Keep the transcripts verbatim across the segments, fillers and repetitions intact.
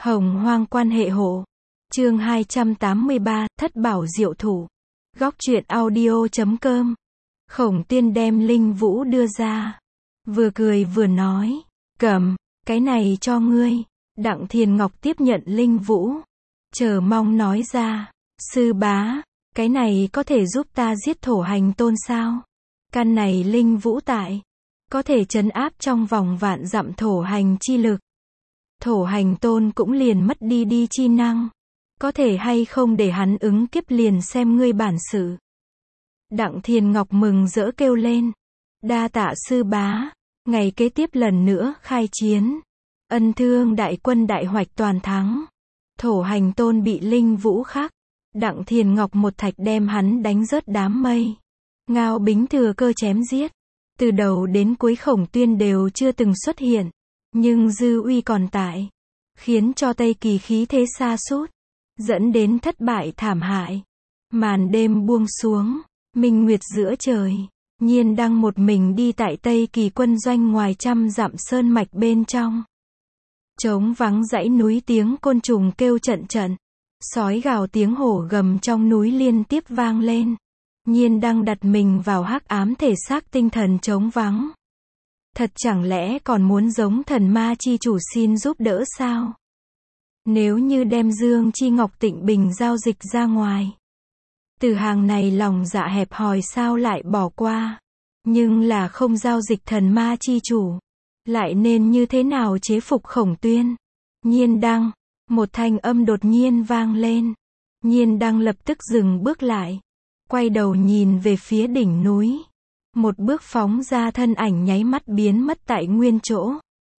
Hồng hoang quan hệ hộ. Chương hai trăm tám mươi ba, thất bảo diệu thủ. Góc truyện audio chấm com. Khổng Tuyên đem linh vũ đưa ra. Vừa cười vừa nói. Cầm, cái này cho ngươi. Đặng Thiền Ngọc tiếp nhận linh vũ. Chờ mong nói ra. Sư bá, cái này có thể giúp ta giết thổ hành tôn sao? Căn này linh vũ tại. Có thể trấn áp trong vòng vạn dặm thổ hành chi lực. Thổ hành tôn cũng liền mất đi đi chi năng. Có thể hay không để hắn ứng kiếp liền xem ngươi bản sự. Đặng Thiền Ngọc mừng rỡ kêu lên. Đa tạ sư bá. Ngày kế tiếp lần nữa khai chiến. Ân thương đại quân đại hoạch toàn thắng. Thổ hành tôn bị linh vũ khắc. Đặng Thiền Ngọc một thạch đem hắn đánh rớt đám mây. Ngao Bính thừa cơ chém giết. Từ đầu đến cuối Khổng Tuyên đều chưa từng xuất hiện. Nhưng dư uy còn tại. Khiến cho Tây Kỳ khí thế sa sút. Dẫn đến thất bại thảm hại. Màn đêm buông xuống. Minh nguyệt giữa trời. Nhiên đang một mình đi tại Tây Kỳ quân doanh ngoài trăm dặm sơn mạch bên trong. Trống vắng dãy núi tiếng côn trùng kêu trận trận. Sói gào tiếng hổ gầm trong núi liên tiếp vang lên. Nhiên đang đặt mình vào hắc ám thể xác tinh thần trống vắng. Thật chẳng lẽ còn muốn giống thần ma chi chủ xin giúp đỡ sao? Nếu như đem Dương Chi Ngọc Tịnh Bình giao dịch ra ngoài. Từ hàng này lòng dạ hẹp hòi sao lại bỏ qua. Nhưng là không giao dịch thần ma chi chủ. Lại nên như thế nào chế phục Khổng Tuyên? Nhiên đăng. Một thanh âm đột nhiên vang lên. Nhiên đăng lập tức dừng bước lại. Quay đầu nhìn về phía đỉnh núi. Một bước phóng ra thân ảnh nháy mắt biến mất tại nguyên chỗ.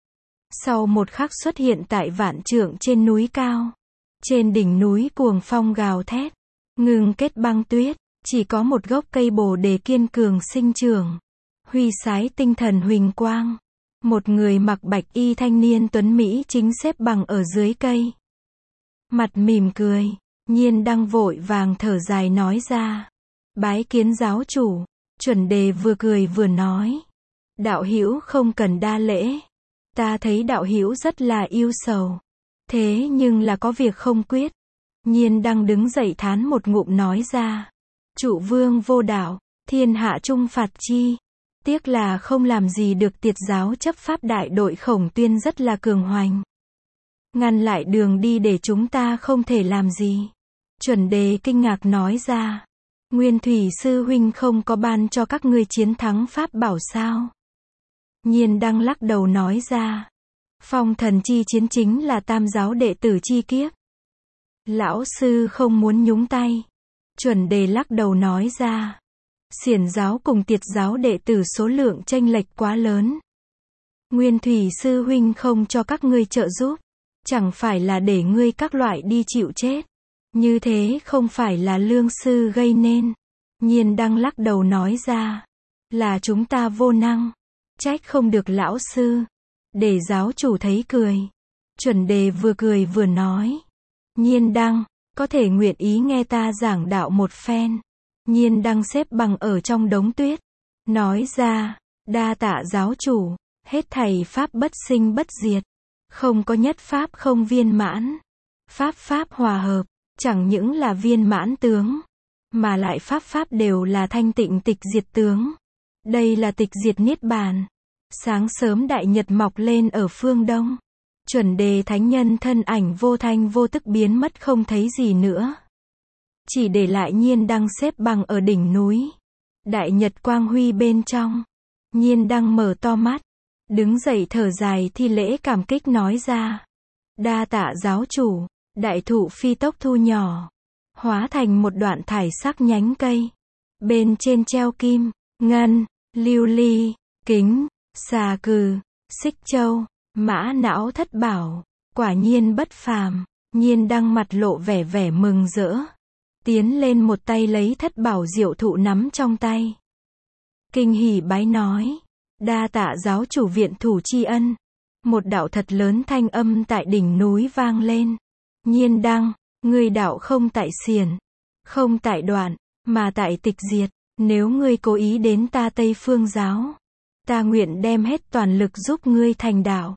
Sau một khắc xuất hiện tại vạn trượng trên núi cao. Trên đỉnh núi cuồng phong gào thét. Ngừng kết băng tuyết. Chỉ có một gốc cây bồ đề kiên cường sinh trưởng. Huy sái tinh thần huỳnh quang. Một người mặc bạch y thanh niên tuấn Mỹ chính xếp bằng ở dưới cây. Mặt mỉm cười. Nhiên đăng vội vàng thở dài nói ra. Bái kiến giáo chủ. Chuẩn đề vừa cười vừa nói. Đạo hữu không cần đa lễ. Ta thấy đạo hữu rất là yêu sầu. Thế nhưng là có việc không quyết. Nhiên đăng đứng dậy thán một ngụm nói ra. Trụ vương vô đạo, thiên hạ trung phạt chi. Tiếc là không làm gì được tiệt giáo chấp pháp đại đội Khổng Tuyên rất là cường hoành. Ngăn lại đường đi để chúng ta không thể làm gì. Chuẩn đề kinh ngạc nói ra. Nguyên Thủy sư huynh không có ban cho các ngươi chiến thắng pháp bảo sao? Nhiên đăng lắc đầu nói ra. Phong thần chi chiến chính là tam giáo đệ tử chi kiếp. Lão sư không muốn nhúng tay. Chuẩn đề lắc đầu nói ra. Xiển giáo cùng tiệt giáo đệ tử số lượng chênh lệch quá lớn. Nguyên Thủy sư huynh không cho các ngươi trợ giúp. Chẳng phải là để ngươi các loại đi chịu chết. Như thế không phải là lương sư gây nên. Nhiên đăng lắc đầu nói ra. Là chúng ta vô năng. Trách không được lão sư. Để giáo chủ thấy cười. Chuẩn đề vừa cười vừa nói. Nhiên đăng, có thể nguyện ý nghe ta giảng đạo một phen. Nhiên đăng xếp bằng ở trong đống tuyết. Nói ra, đa tạ giáo chủ. Hết thảy pháp bất sinh bất diệt. Không có nhất pháp không viên mãn. Pháp pháp hòa hợp. Chẳng những là viên mãn tướng. Mà lại pháp pháp đều là thanh tịnh tịch diệt tướng. Đây là tịch diệt niết bàn. Sáng sớm đại nhật mọc lên ở phương đông. Chuẩn đề thánh nhân thân ảnh vô thanh vô tức biến mất không thấy gì nữa. Chỉ để lại Nhiên đăng xếp bằng ở đỉnh núi. Đại nhật quang huy bên trong. Nhiên đăng mở to mắt. Đứng dậy thở dài thi lễ cảm kích nói ra. Đa tạ giáo chủ. Đại thụ phi tốc thu nhỏ. Hóa thành một đoạn thải sắc nhánh cây. Bên trên treo kim, ngân, lưu ly, kính, xà cừ, xích châu, mã não thất bảo. Quả nhiên bất phàm. Nhiên đăng mặt lộ vẻ vẻ mừng rỡ. Tiến lên một tay lấy thất bảo diệu thụ nắm trong tay. Kinh hỉ bái nói. Đa tạ giáo chủ viện thủ tri ân. Một đạo thật lớn thanh âm tại đỉnh núi vang lên. Nhiên đăng, ngươi đạo không tại xiển, không tại đoạn, mà tại tịch diệt. Nếu ngươi cố ý đến ta Tây Phương giáo, ta nguyện đem hết toàn lực giúp ngươi thành đạo.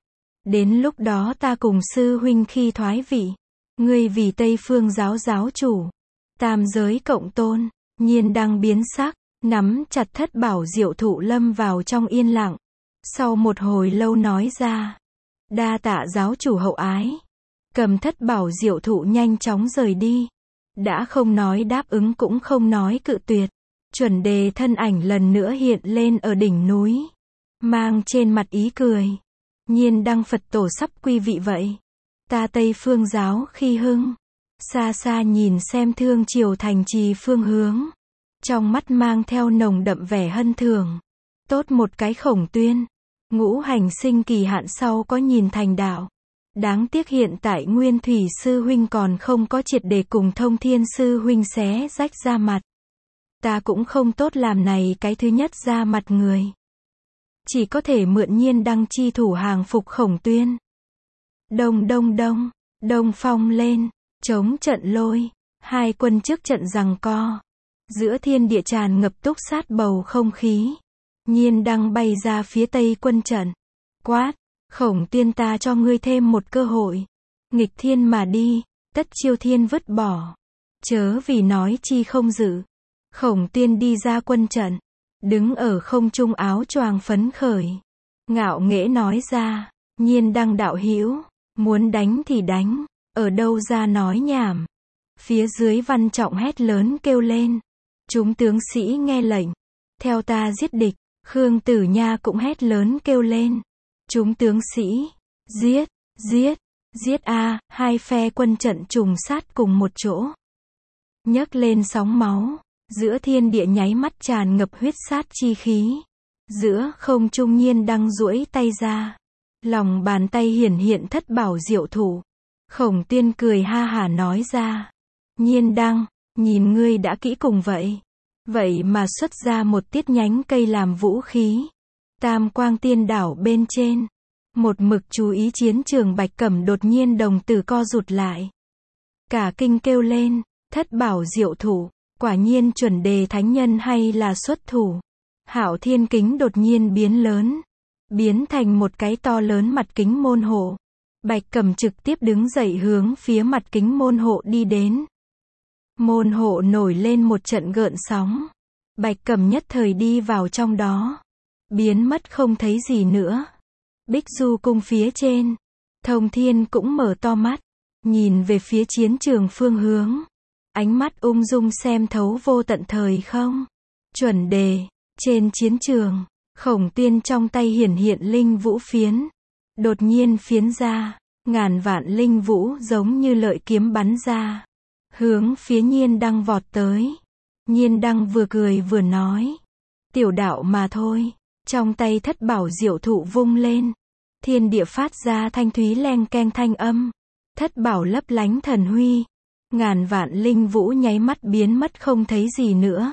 Đến lúc đó ta cùng sư huynh khi thoái vị. Ngươi vì Tây Phương giáo giáo chủ. Tam giới cộng tôn. Nhiên đăng biến sắc, nắm chặt thất bảo diệu thụ lâm vào trong yên lặng. Sau một hồi lâu nói ra. Đa tạ giáo chủ hậu ái. Cầm thất bảo diệu thụ nhanh chóng rời đi. Đã không nói đáp ứng cũng không nói cự tuyệt. Chuẩn đề thân ảnh lần nữa hiện lên ở đỉnh núi. Mang trên mặt ý cười. Nhiên đăng Phật tổ sắp quy vị vậy. Ta Tây Phương giáo khi hưng. Xa xa nhìn xem Thương Triều thành trì phương hướng. Trong mắt mang theo nồng đậm vẻ hân thường. Tốt một cái Khổng Tuyên. Ngũ hành sinh kỳ hạn sau có nhìn thành đạo. Đáng tiếc hiện tại Nguyên Thủy sư huynh còn không có triệt để cùng Thông Thiên sư huynh xé rách ra mặt. Ta cũng không tốt làm này cái thứ nhất ra mặt người. Chỉ có thể mượn Nhiên đăng chi thủ hàng phục Khổng Tuyên. Đông đông đông, đông phong lên, chống trận lôi, hai quân trước trận giằng co. Giữa thiên địa tràn ngập túc sát bầu không khí. Nhiên đăng bay ra phía tây quân trận. Quát, Khổng Tuyên ta cho ngươi thêm một cơ hội. Nghịch thiên mà đi, tất chiêu thiên vứt bỏ. Chớ vì nói chi không dự. Khổng Tuyên đi ra quân trận. Đứng ở không trung áo choàng phấn khởi. Ngạo nghễ nói ra, Nhiên đăng đạo hữu, muốn đánh thì đánh, ở đâu ra nói nhảm. Phía dưới Văn Trọng hét lớn kêu lên. Chúng tướng sĩ nghe lệnh, theo ta giết địch. Khương Tử Nha cũng hét lớn kêu lên. Chúng tướng sĩ, giết, giết, giết a, hai phe quân trận trùng sát cùng một chỗ. Nhấc lên sóng máu, giữa thiên địa nháy mắt tràn ngập huyết sát chi khí. Giữa không trung Nhiên đăng duỗi tay ra. Lòng bàn tay hiển hiện thất bảo diệu thụ. Khổng Tuyên cười ha hả nói ra. Nhiên đăng, nhìn ngươi đã kỹ cùng vậy. Vậy mà xuất ra một tiết nhánh cây làm vũ khí. Tam Quang Tiên đảo bên trên. Một mực chú ý chiến trường Bạch Cẩm đột nhiên đồng tử co rụt lại. Cả kinh kêu lên, thất bảo diệu thụ, quả nhiên chuẩn đề thánh nhân hay là xuất thủ. Hạo Thiên Kính đột nhiên biến lớn. Biến thành một cái to lớn mặt kính môn hộ. Bạch Cẩm trực tiếp đứng dậy hướng phía mặt kính môn hộ đi đến. Môn hộ nổi lên một trận gợn sóng. Bạch Cẩm nhất thời đi vào trong đó. Biến mất không thấy gì nữa. Bích Du cung phía trên. Thông Thiên cũng mở to mắt. Nhìn về phía chiến trường phương hướng. Ánh mắt ung dung xem thấu vô tận thời không. Chuẩn đề. Trên chiến trường. Khổng Tuyên trong tay hiển hiện linh vũ phiến. Đột nhiên phiến ra. Ngàn vạn linh vũ giống như lợi kiếm bắn ra. Hướng phía Nhiên đăng vọt tới. Nhiên đăng vừa cười vừa nói. Tiểu đạo mà thôi. Trong tay thất bảo diệu thụ vung lên. Thiên địa phát ra thanh thúy leng keng thanh âm. Thất bảo lấp lánh thần huy. Ngàn vạn linh vũ nháy mắt biến mất không thấy gì nữa.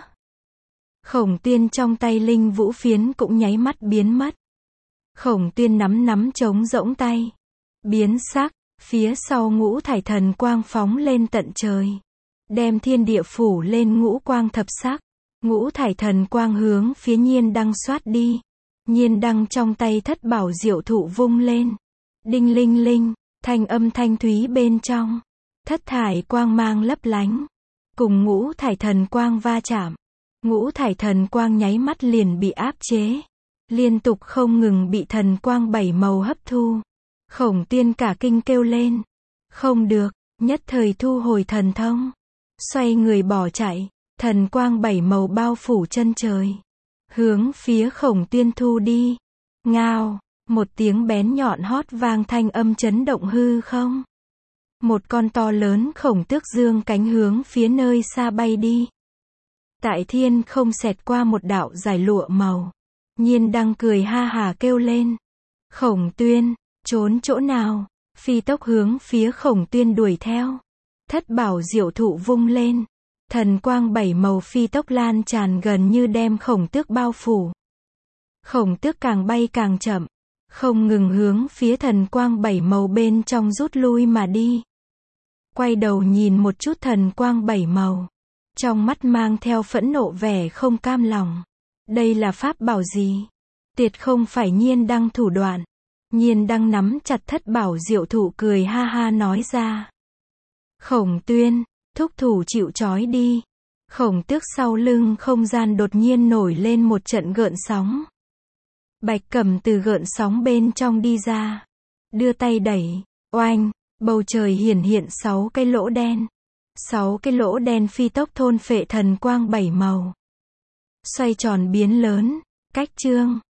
Khổng Tuyên trong tay linh vũ phiến cũng nháy mắt biến mất. Khổng Tuyên nắm nắm trống rỗng tay. Biến sắc, phía sau ngũ thải thần quang phóng lên tận trời. Đem thiên địa phủ lên ngũ quang thập sắc. Ngũ thải thần quang hướng phía Nhiên đăng xoát đi. Nhiên đăng trong tay thất bảo diệu thụ vung lên. Đinh linh linh, thanh âm thanh thúy bên trong. Thất thải quang mang lấp lánh. Cùng ngũ thải thần quang va chạm. Ngũ thải thần quang nháy mắt liền bị áp chế. Liên tục không ngừng bị thần quang bảy màu hấp thu. Khổng Tuyên cả kinh kêu lên. Không được, nhất thời thu hồi thần thông. Xoay người bỏ chạy. Thần quang bảy màu bao phủ chân trời. Hướng phía Khổng Tuyên thu đi. Ngao, một tiếng bén nhọn hót vang thanh âm chấn động hư không. Một con to lớn khổng tước dương cánh hướng phía nơi xa bay đi. Tại thiên không xẹt qua một đạo dài lụa màu. Nhiên đăng cười ha hà kêu lên. Khổng Tuyên, trốn chỗ nào? Phi tốc hướng phía Khổng Tuyên đuổi theo. Thất bảo diệu thụ vung lên. Thần quang bảy màu phi tốc lan tràn gần như đem khổng tước bao phủ. Khổng tước càng bay càng chậm. Không ngừng hướng phía thần quang bảy màu bên trong rút lui mà đi. Quay đầu nhìn một chút thần quang bảy màu. Trong mắt mang theo phẫn nộ vẻ không cam lòng. Đây là pháp bảo gì? Tuyệt không phải Nhiên đăng thủ đoạn. Nhiên đang nắm chặt thất bảo diệu thụ cười ha ha nói ra. Khổng Tuyên, thúc thủ chịu trói đi. Khổng Tước sau lưng không gian đột nhiên nổi lên một trận gợn sóng. Bạch Cẩm từ gợn sóng bên trong đi ra. Đưa tay đẩy, oanh, bầu trời hiển hiện sáu cái lỗ đen. Sáu cái lỗ đen phi tốc thôn phệ thần quang bảy màu. Xoay tròn biến lớn, cách chương.